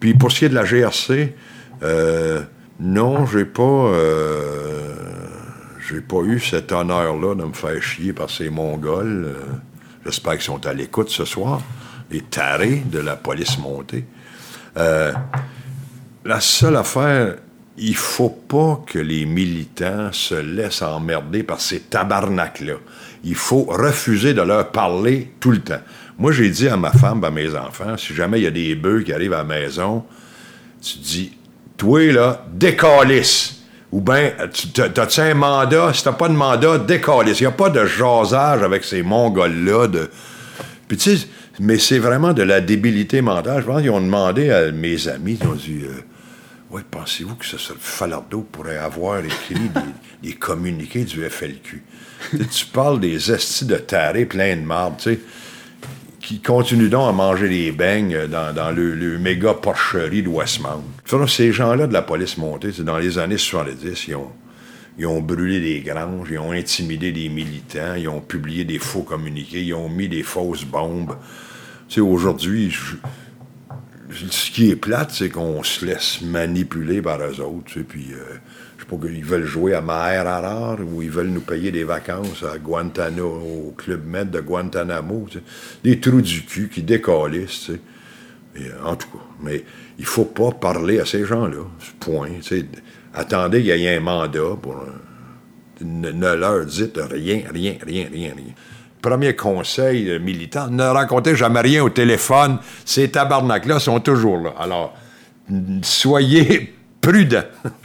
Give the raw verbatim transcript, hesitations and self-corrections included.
Puis pour ce qui est de la G R C, euh, non, j'ai pas... Euh, j'ai pas eu cet honneur-là de me faire chier par ces Mongols. Euh, j'espère qu'ils sont à l'écoute ce soir. Les tarés de la police montée. Euh, la seule affaire... Il faut pas que les militants se laissent emmerder par ces tabarnaks-là. Il faut refuser de leur parler tout le temps. Moi, j'ai dit à ma femme, à mes enfants, si jamais il y a des bœufs qui arrivent à la maison, tu dis, toi, là, décalisse. Ou bien, t'as-tu un mandat? Si t'as pas de mandat, décalisse. Il n'y a pas de jasage avec ces Mongols-là. De... Puis tu sais, mais c'est vraiment de la débilité mentale. Je pense qu'ils ont demandé à mes amis, ils ont dit... Euh, ouais, pensez-vous que ce Falardeau pourrait avoir écrit des, des communiqués du F L Q? Tu parles des estis de tarés pleins de marde, tu sais, qui continuent donc à manger des beignes dans, dans le, le méga porcherie de Westmount. Ces gens-là de la police montée, dans les années soixante-dix, ils ont, ils ont brûlé des granges, ils ont intimidé des militants, ils ont publié des faux communiqués, ils ont mis des fausses bombes. Tu sais, aujourd'hui, je, ce qui est plate, c'est qu'on se laisse manipuler par eux autres, tu sais, puis euh, je sais pas, qu'ils veulent jouer à Maher Arar ou ils veulent nous payer des vacances à Guantanamo, au Club Med de Guantanamo, tu sais. Des trous du cul qui décalissent, tu sais. Et, en tout cas, mais il faut pas parler à ces gens-là, point, tu sais. Attendez qu'il y ait un mandat pour... Ne, ne leur dites rien, rien, rien, rien, rien. Premier conseil euh, militant, ne racontez jamais rien au téléphone. Ces tabarnaks-là sont toujours là. Alors, soyez prudents.